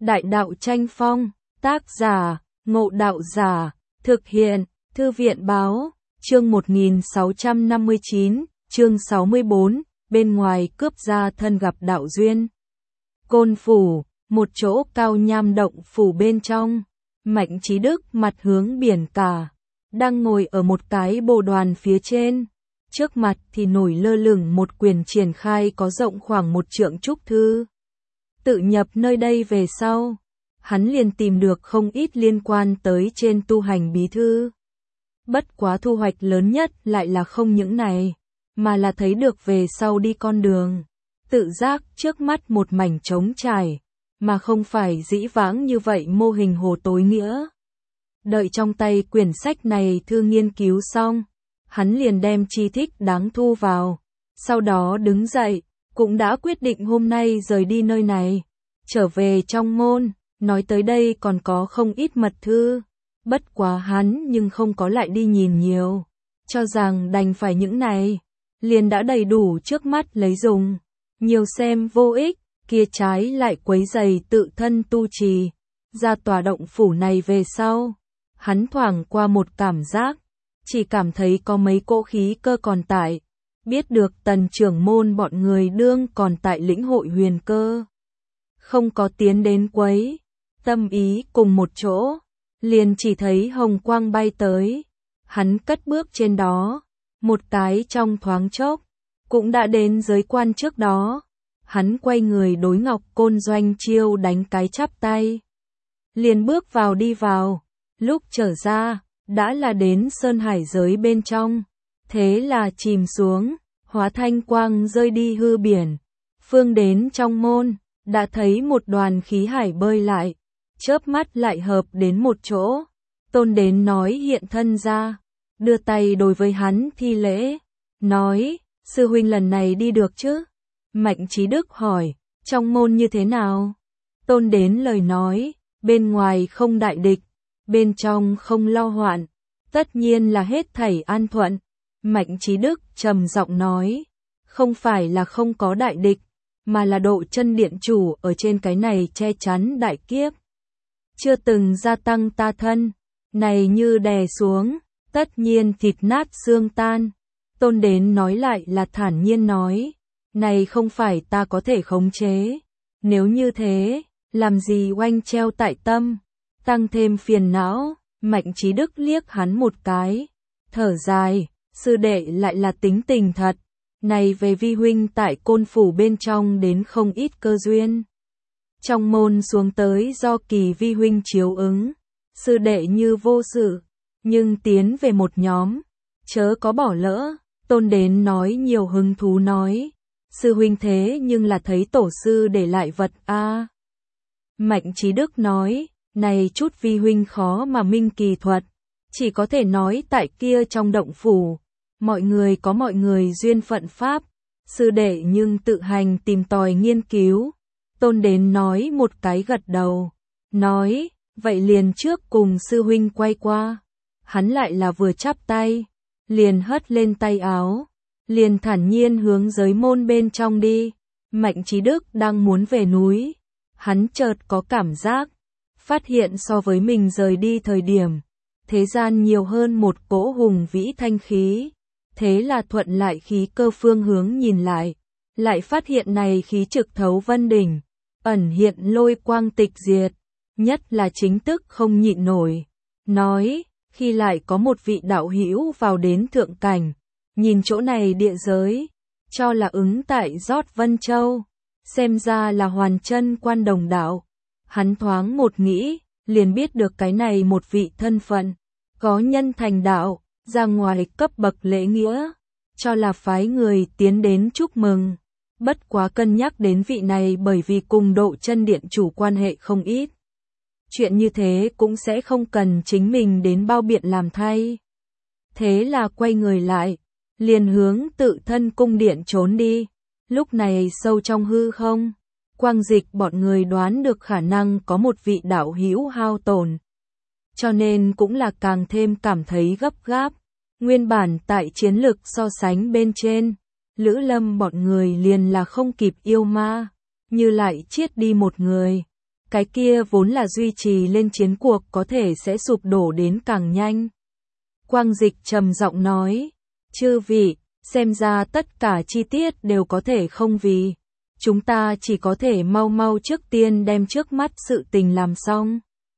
Đại đạo tranh phong, tác giả, Ngộ Đạo Giả, thực hiện, Thư viện báo, chương 1659, chương 64, bên ngoài cướp gia thân gặp đạo duyên. Côn Phủ, một chỗ cao nham động phủ bên trong, Mạnh Chí Đức mặt hướng biển cả, đang ngồi ở một cái bồ đoàn phía trên. Trước mặt thì nổi lơ lửng một quyển triển khai có rộng khoảng 1 trượng trúc thư. Tự nhập nơi đây về sau, hắn liền tìm được không ít liên quan tới trên tu hành bí thư. Bất quá thu hoạch lớn nhất lại là không những này, mà là thấy được về sau đi con đường. Tự giác trước mắt một mảnh trống trải, mà không phải dĩ vãng như vậy mô hình hồ tối nghĩa. Đợi trong tay quyển sách này thư nghiên cứu xong, hắn liền đem chi thích đáng thu vào, sau đó đứng dậy, cũng đã quyết định hôm nay rời đi nơi này, trở về trong môn, nói tới đây còn có không ít mật thư, bất quá hắn nhưng không có lại đi nhìn nhiều, cho rằng đành phải những này, liền đã đầy đủ trước mắt lấy dùng, nhiều xem vô ích, kia trái lại quấy rầy tự thân tu trì, ra tòa động phủ này về sau, hắn thoảng qua một cảm giác, chỉ cảm thấy có mấy cỗ khí cơ còn tại, biết được Tần trưởng môn bọn người đương còn tại lĩnh hội huyền cơ. Không có tiến đến quấy, tâm ý cùng một chỗ, liền chỉ thấy hồng quang bay tới, hắn cất bước trên đó, một cái trong thoáng chốc, cũng đã đến giới quan trước đó, hắn quay người đối Ngọc Côn Doanh Chiêu đánh cái chắp tay, liền bước vào đi vào, lúc trở ra, đã là đến sơn hải giới bên trong, thế là chìm xuống, hóa thanh quang rơi đi hư biển, phương đến trong môn, đã thấy một đoàn khí hải bơi lại, chớp mắt lại hợp đến một chỗ, Tôn đến nói hiện thân ra, đưa tay đối với hắn thi lễ, nói, sư huynh lần này đi được chứ? Mạnh Chí Đức hỏi, trong môn như thế nào? Tôn đến lời nói, bên ngoài không đại địch, bên trong không lo hoạn, tất nhiên là hết thảy an thuận. Mạnh Chí Đức trầm giọng nói, không phải là không có đại địch, mà là Độ Chân Điện chủ ở trên cái này che chắn đại kiếp. Chưa từng gia tăng ta thân, này như đè xuống, tất nhiên thịt nát xương tan. Tôn đến nói lại là thản nhiên nói, này không phải ta có thể khống chế. Nếu như thế, làm gì oanh treo tại tâm, tăng thêm phiền não. Mạnh Chí Đức liếc hắn một cái, thở dài, sư đệ lại là tính tình thật, này về vi huynh tại Côn Phủ bên trong đến không ít cơ duyên. Trong môn xuống tới do kỳ vi huynh chiếu ứng, sư đệ như vô sự, nhưng tiến về một nhóm, chớ có bỏ lỡ. Tôn đến nói nhiều hứng thú nói, sư huynh thế nhưng là thấy tổ sư để lại vật a. Mạnh Chí Đức nói, này chút vi huynh khó mà minh kỳ thuật, chỉ có thể nói tại kia trong động phủ, mọi người có mọi người duyên phận pháp, sư đệ nhưng tự hành tìm tòi nghiên cứu. Tôn đến nói một cái gật đầu, nói, vậy liền trước cùng sư huynh quay qua, hắn lại là vừa chắp tay, liền hất lên tay áo, liền thản nhiên hướng giới môn bên trong đi. Mạnh Chí Đức đang muốn về núi, hắn chợt có cảm giác, phát hiện so với mình rời đi thời điểm, thế gian nhiều hơn một cỗ hùng vĩ thanh khí, thế là thuận lại khí cơ phương hướng nhìn lại phát hiện này khí trực thấu vân đỉnh, ẩn hiện lôi quang tịch diệt, nhất là chính tức không nhịn nổi, nói, khi lại có một vị đạo hữu vào đến thượng cảnh, nhìn chỗ này địa giới, cho là ứng tại Rót Vân Châu, xem ra là hoàn chân quan đồng đạo. Hắn thoáng một nghĩ, liền biết được cái này một vị thân phận, có nhân thành đạo, ra ngoài cấp bậc lễ nghĩa, cho là phái người tiến đến chúc mừng. Bất quá cân nhắc đến vị này bởi vì cùng Độ Chân Điện chủ quan hệ không ít. Chuyện như thế cũng sẽ không cần chính mình đến bao biện làm thay. Thế là quay người lại, liền hướng tự thân cung điện trốn đi. Lúc này sâu trong hư không, Quang Dịch bọn người đoán được khả năng có một vị đạo hữu hao tổn. Cho nên cũng là càng thêm cảm thấy gấp gáp. Nguyên bản tại chiến lực so sánh bên trên, Lữ Lâm bọn người liền là không kịp yêu ma, như lại chiết đi một người. cái kia vốn là duy trì lên chiến cuộc có thể sẽ sụp đổ đến càng nhanh. Quang Dịch trầm giọng nói, chư vị, xem ra tất cả chi tiết đều có thể không vì. Chúng ta chỉ có thể mau mau trước tiên đem trước mắt sự tình làm xong.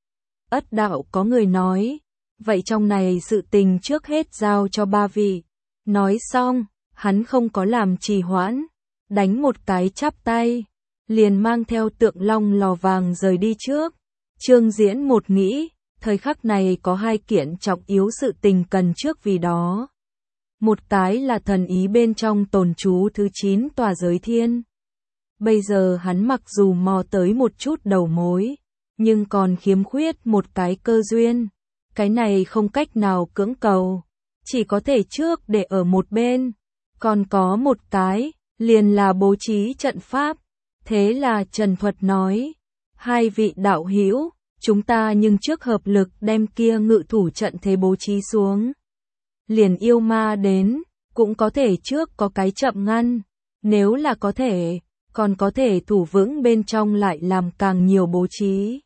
Ất đạo có người nói, vậy trong này sự tình trước hết giao cho ba vị. Nói xong, hắn không có làm trì hoãn, đánh một cái chắp tay, liền mang theo Tượng Long lò vàng rời đi trước. Trương Diễn một nghĩ, thời khắc này có hai kiện trọng yếu sự tình cần trước vì đó. Một cái là thần ý bên trong tồn trú thứ 9 tòa giới thiên. Bây giờ hắn mặc dù mò tới một chút đầu mối, nhưng còn khiếm khuyết một cái cơ duyên. Cái này không cách nào cưỡng cầu, chỉ có thể trước để ở một bên. Còn có một cái, liền là bố trí trận pháp. Thế là Trần Thuật nói, hai vị đạo hữu, chúng ta nhưng trước hợp lực đem kia ngự thủ trận thế bố trí xuống. Liền yêu ma đến, cũng có thể trước có cái chậm ngăn, nếu là có thể, còn có thể thủ vững bên trong lại làm càng nhiều bố trí.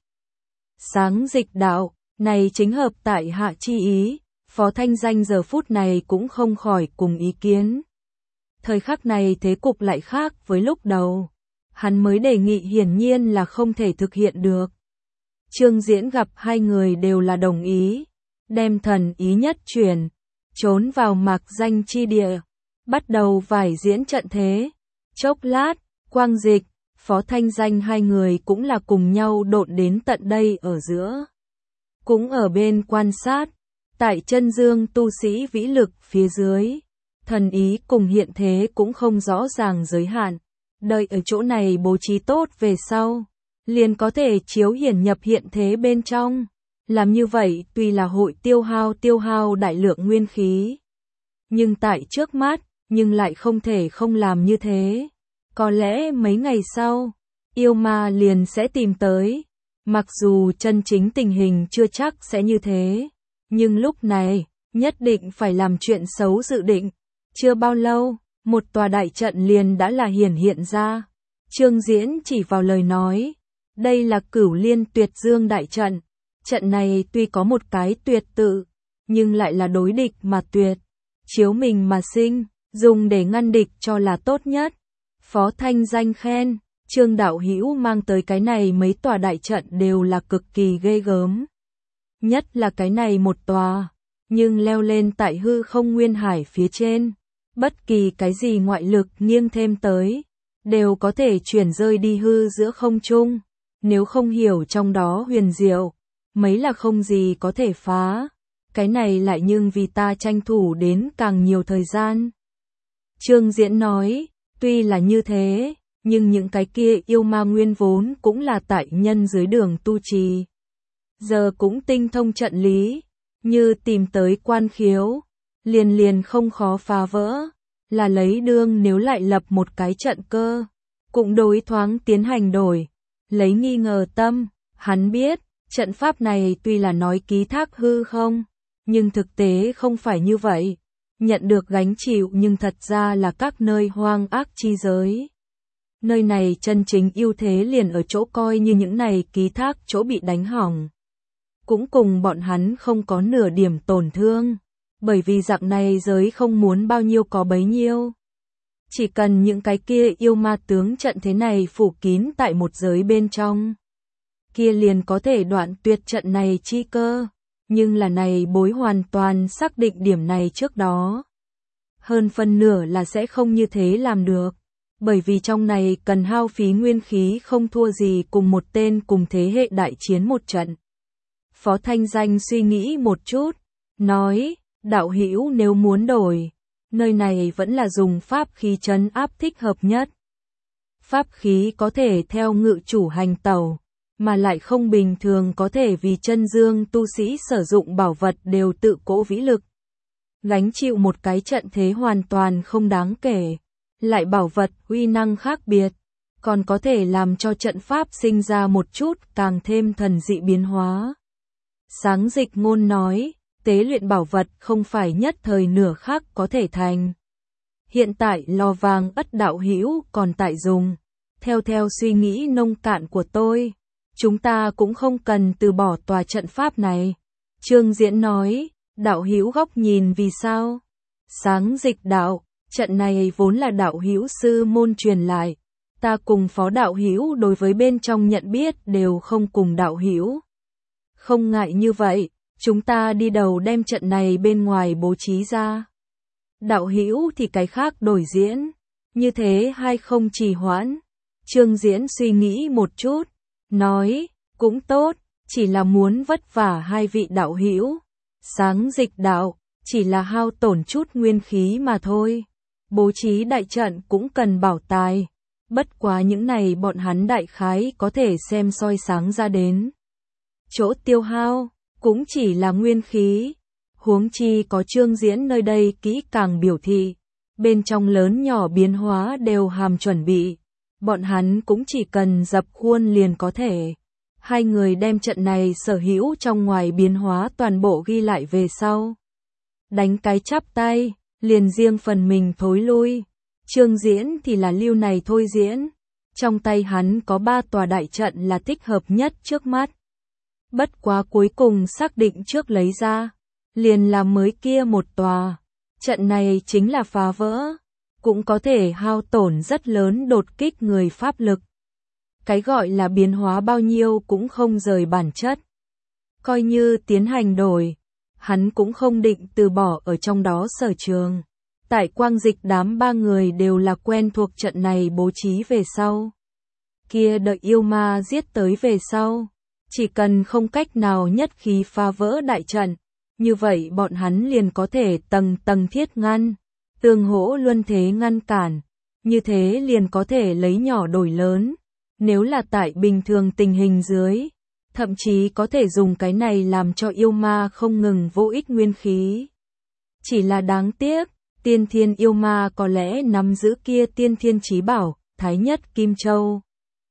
Sáng Dịch đạo, này chính hợp tại hạ chi ý, Phó Thanh Danh giờ phút này cũng không khỏi cùng ý kiến. Thời khắc này thế cục lại khác với lúc đầu, hắn mới đề nghị hiển nhiên là không thể thực hiện được. Trương Diễn gặp hai người đều là đồng ý, đem thần ý nhất chuyển, trốn vào mạc danh chi địa, bắt đầu vải diễn trận thế. Chốc lát, Quang Dịch, Phó Thanh Danh hai người cũng là cùng nhau độn đến tận đây ở giữa. Cũng ở bên quan sát, tại chân dương tu sĩ vĩ lực phía dưới, thần ý cùng hiện thế cũng không rõ ràng giới hạn. Đợi ở chỗ này bố trí tốt về sau, liền có thể chiếu hiển nhập hiện thế bên trong. Làm như vậy tuy là hội tiêu hao đại lượng nguyên khí. Nhưng tại trước mắt, nhưng lại không thể không làm như thế. Có lẽ mấy ngày sau, yêu ma liền sẽ tìm tới. Mặc dù chân chính tình hình chưa chắc sẽ như thế, nhưng lúc này, nhất định phải làm chuyện xấu dự định. Chưa bao lâu, một tòa đại trận liền đã là hiện ra. Trương Diễn chỉ vào lời nói, đây là Cửu Liên Tuyệt Dương đại trận. Trận này tuy có một cái tuyệt tự, nhưng lại là đối địch mà tuyệt, chiếu mình mà sinh, dùng để ngăn địch cho là tốt nhất. Phó Thanh Danh khen, Trương đạo hữu mang tới cái này mấy tòa đại trận đều là cực kỳ ghê gớm. Nhất là cái này một tòa, nhưng leo lên tại hư không nguyên hải phía trên, bất kỳ cái gì ngoại lực nghiêng thêm tới, đều có thể chuyển rơi đi hư giữa không trung. Nếu không hiểu trong đó huyền diệu, mấy là không gì có thể phá. Cái này lại nhưng vì ta tranh thủ đến càng nhiều thời gian. Trương Diễn nói, tuy là như thế, nhưng những cái kia yêu ma nguyên vốn cũng là tại nhân dưới đường tu trì. Giờ cũng tinh thông trận lý, như tìm tới quan khiếu, liền không khó phá vỡ, là lấy đương nếu lại lập một cái trận cơ, cũng đối thoáng tiến hành đổi, lấy nghi ngờ tâm, hắn biết, trận pháp này tuy là nói ký thác hư không, nhưng thực tế không phải như vậy, nhận được gánh chịu nhưng thật ra là các nơi hoang ác chi giới. Nơi này chân chính ưu thế liền ở chỗ coi như những này ký thác chỗ bị đánh hỏng. Cũng cùng bọn hắn không có nửa điểm tổn thương, bởi vì dạng này giới không muốn bao nhiêu có bấy nhiêu. Chỉ cần những cái kia yêu ma tướng trận thế này phủ kín tại một giới bên trong, kia liền có thể đoạn tuyệt trận này chi cơ, nhưng là này bối hoàn toàn xác định điểm này trước đó. Hơn phân nửa là sẽ không như thế làm được, bởi vì trong này cần hao phí nguyên khí không thua gì cùng một tên cùng thế hệ đại chiến một trận. Phó Thanh Danh suy nghĩ một chút, nói, đạo hữu nếu muốn đổi, nơi này vẫn là dùng pháp khí trấn áp thích hợp nhất. Pháp khí có thể theo ngự chủ hành tẩu, mà lại không bình thường có thể vì chân dương tu sĩ sử dụng bảo vật đều tự cỗ vĩ lực. Gánh chịu một cái trận thế hoàn toàn không đáng kể, lại bảo vật uy năng khác biệt, còn có thể làm cho trận pháp sinh ra một chút càng thêm thần dị biến hóa. Sáng Dịch ngôn nói, tế luyện bảo vật không phải nhất thời nửa khắc có thể thành. Hiện tại lò vàng Ất đạo hữu còn tại dùng, theo suy nghĩ nông cạn của tôi, chúng ta cũng không cần từ bỏ tòa trận pháp này. Trương Diễn nói, đạo hữu góc nhìn vì sao? Sáng Dịch đạo, trận này vốn là đạo hữu sư môn truyền lại. Ta cùng phó đạo hữu đối với bên trong nhận biết đều không cùng đạo hữu. Không ngại như vậy, chúng ta đi đầu đem trận này bên ngoài bố trí ra. Đạo hữu thì cái khác đổi diễn, như thế hay không trì hoãn. Trương Diễn suy nghĩ một chút, nói, cũng tốt, chỉ là muốn vất vả hai vị đạo hữu. Sáng Dịch đạo, chỉ là hao tổn chút nguyên khí mà thôi. Bố trí đại trận cũng cần bảo tài. Bất quá những này bọn hắn đại khái có thể xem soi sáng ra đến. Chỗ tiêu hao, cũng chỉ là nguyên khí. Huống chi có Trương Diễn nơi đây kỹ càng biểu thị. Bên trong lớn nhỏ biến hóa đều hàm chuẩn bị. Bọn hắn cũng chỉ cần dập khuôn liền có thể. Hai người đem trận này sở hữu trong ngoài biến hóa toàn bộ ghi lại về sau. Đánh cái chắp tay, liền riêng phần mình thối lui. Trương Diễn thì là lưu này thôi diễn. Trong tay hắn có 3 tòa đại trận là thích hợp nhất trước mắt. Bất quá cuối cùng xác định trước lấy ra. Liền là mới kia một tòa. Trận này chính là phá vỡ. Cũng có thể hao tổn rất lớn đột kích người pháp lực. Cái gọi là biến hóa bao nhiêu cũng không rời bản chất. Coi như tiến hành đổi. Hắn cũng không định từ bỏ ở trong đó sở trường. Tại Quang Dịch đám 3 người đều là quen thuộc trận này bố trí về sau. Kia đợi yêu ma giết tới về sau. Chỉ cần không cách nào nhất khí phá vỡ đại trận. Như vậy bọn hắn liền có thể tầng tầng thiết ngăn. Tương hỗ luân thế ngăn cản. Như thế liền có thể lấy nhỏ đổi lớn. Nếu là tại bình thường tình hình dưới. Thậm chí có thể dùng cái này làm cho yêu ma không ngừng vô ích nguyên khí. Chỉ là đáng tiếc. Tiên thiên yêu ma có lẽ nắm giữ kia tiên thiên chí bảo, Thái Nhất Kim Châu.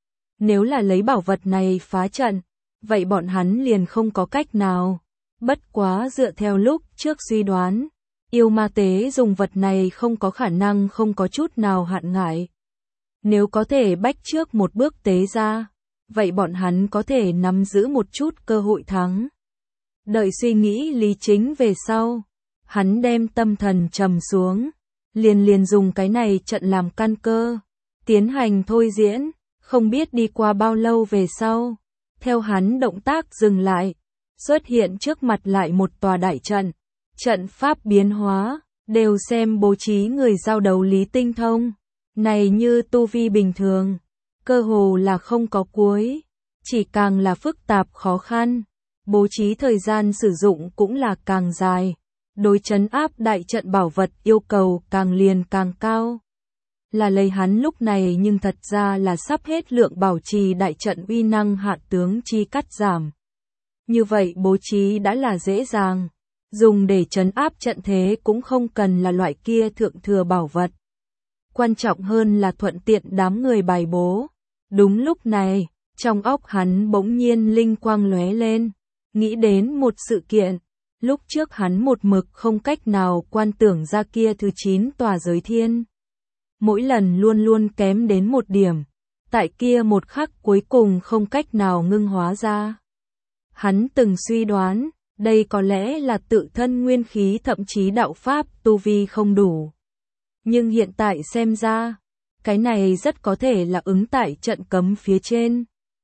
Nếu là lấy bảo vật này phá trận, vậy bọn hắn liền không có cách nào. Bất quá dựa theo lúc trước suy đoán, yêu ma tế dùng vật này không có khả năng không có chút nào hạn ngại. Nếu có thể bách trước một bước tế ra, vậy bọn hắn có thể nắm giữ một chút cơ hội thắng. Đợi suy nghĩ lý chính về sau. Hắn đem tâm thần trầm xuống, liền dùng cái này trận làm căn cơ, tiến hành thôi diễn, không biết đi qua bao lâu về sau, theo hắn động tác dừng lại, xuất hiện trước mặt lại một tòa đại trận, trận pháp biến hóa, đều xem bố trí người giao đấu lý tinh thông, này như tu vi bình thường, cơ hồ là không có cuối, chỉ càng là phức tạp khó khăn, bố trí thời gian sử dụng cũng là càng dài. Đối trấn áp đại trận bảo vật yêu cầu càng liền càng cao. Là lấy hắn lúc này nhưng thật ra là sắp hết lượng bảo trì đại trận uy năng hạ tướng chi cắt giảm. Như vậy bố trí đã là dễ dàng. Dùng để trấn áp trận thế cũng không cần là loại kia thượng thừa bảo vật. Quan trọng hơn là thuận tiện đám người bài bố. Đúng lúc này, trong óc hắn bỗng nhiên linh quang lóe lên. Nghĩ đến một sự kiện. Lúc trước hắn một mực không cách nào quan tưởng ra kia thứ 9 tòa giới thiên. Mỗi lần luôn luôn kém đến một điểm. Tại kia một khắc cuối cùng không cách nào ngưng hóa ra. Hắn từng suy đoán, đây có lẽ là tự thân nguyên khí thậm chí đạo pháp tu vi không đủ. Nhưng hiện tại xem ra, cái này rất có thể là ứng tại trận cấm phía trên.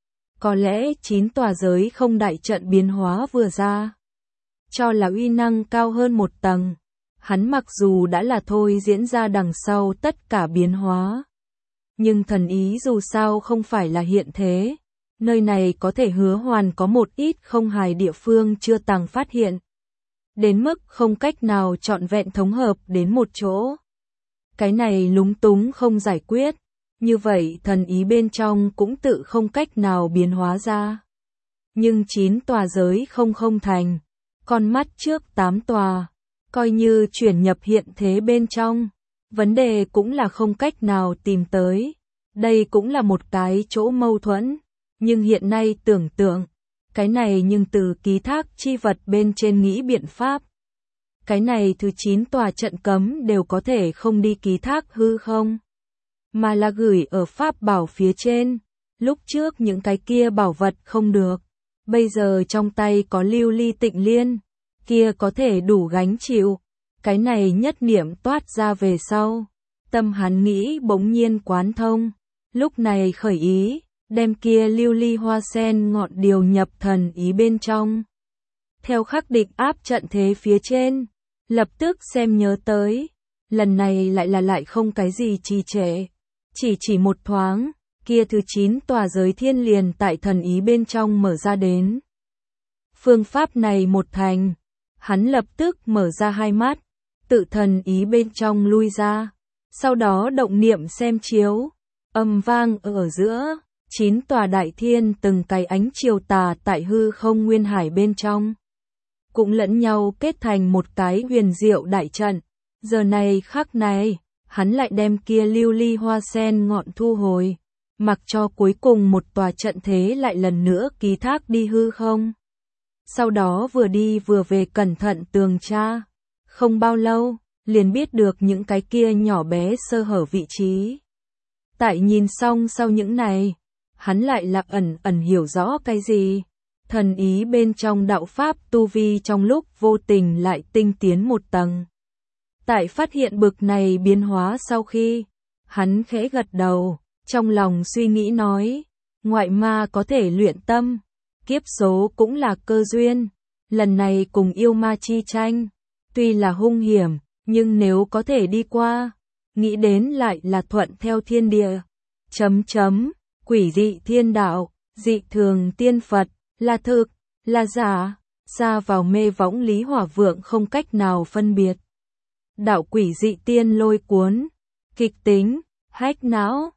Có lẽ 9 tòa giới không đại trận biến hóa vừa ra. Cho là uy năng cao hơn một tầng. Hắn mặc dù đã là thôi diễn ra đằng sau tất cả biến hóa. Nhưng thần ý dù sao không phải là hiện thế. Nơi này có thể hứa hoàn có một ít không hài địa phương chưa từng phát hiện. Đến mức không cách nào trọn vẹn thống hợp đến một chỗ. Cái này lúng túng không giải quyết. Như vậy thần ý bên trong cũng tự không cách nào biến hóa ra. Nhưng 9 tòa giới không thành. Con mắt trước 8 tòa, coi như chuyển nhập hiện thế bên trong, vấn đề cũng là không cách nào tìm tới. Đây cũng là một cái chỗ mâu thuẫn, nhưng hiện nay tưởng tượng, cái này nhưng từ ký thác chi vật bên trên nghĩ biện pháp. Cái này thứ 9 tòa trận cấm đều có thể không đi ký thác hư không, mà là gửi ở pháp bảo phía trên, Lúc trước những cái kia bảo vật không được, bây giờ trong tay có lưu ly tịnh liên, kia có thể đủ gánh chịu. Cái này nhất niệm toát ra về sau, tâm hắn nghĩ bỗng nhiên quán thông, lúc này khởi ý, đem kia lưu ly hoa sen ngọn điều nhập thần ý bên trong. Theo khắc địch áp trận thế phía trên, lập tức xem nhớ tới, lần này lại không cái gì trì trệ, chỉ một thoáng, kia thứ 9 tòa giới thiên liền tại thần ý bên trong mở ra đến. Phương pháp này một thành, hắn lập tức mở ra hai mắt, tự thần ý bên trong lui ra, sau đó động niệm xem chiếu, âm vang ở giữa, 9 tòa đại thiên từng cái ánh chiều tà tại hư không nguyên hải bên trong, cũng lẫn nhau kết thành một cái huyền diệu đại trận. Giờ này khắc này, hắn lại đem kia lưu ly hoa sen ngọn thu hồi, mặc cho cuối cùng một tòa trận thế lại lần nữa ký thác đi hư không. Sau đó vừa đi vừa về cẩn thận tường tra, không bao lâu, liền biết được những cái kia nhỏ bé sơ hở vị trí. Tại nhìn xong sau những này, hắn lại là ẩn hiểu rõ cái gì. Thần ý bên trong đạo pháp tu vi trong lúc vô tình lại tinh tiến một tầng. Tại phát hiện bực này biến hóa sau khi, hắn khẽ gật đầu, trong lòng suy nghĩ nói, ngoại ma có thể luyện tâm, kiếp số cũng là cơ duyên, lần này cùng yêu ma chi tranh, tuy là hung hiểm, nhưng nếu có thể đi qua, nghĩ đến lại là thuận theo thiên địa. Quỷ dị thiên đạo, dị thường tiên Phật, là thực, là giả, xa vào mê võng Lý Hỏa Vượng không cách nào phân biệt. Đạo quỷ dị tiên lôi cuốn, kịch tính, hách não,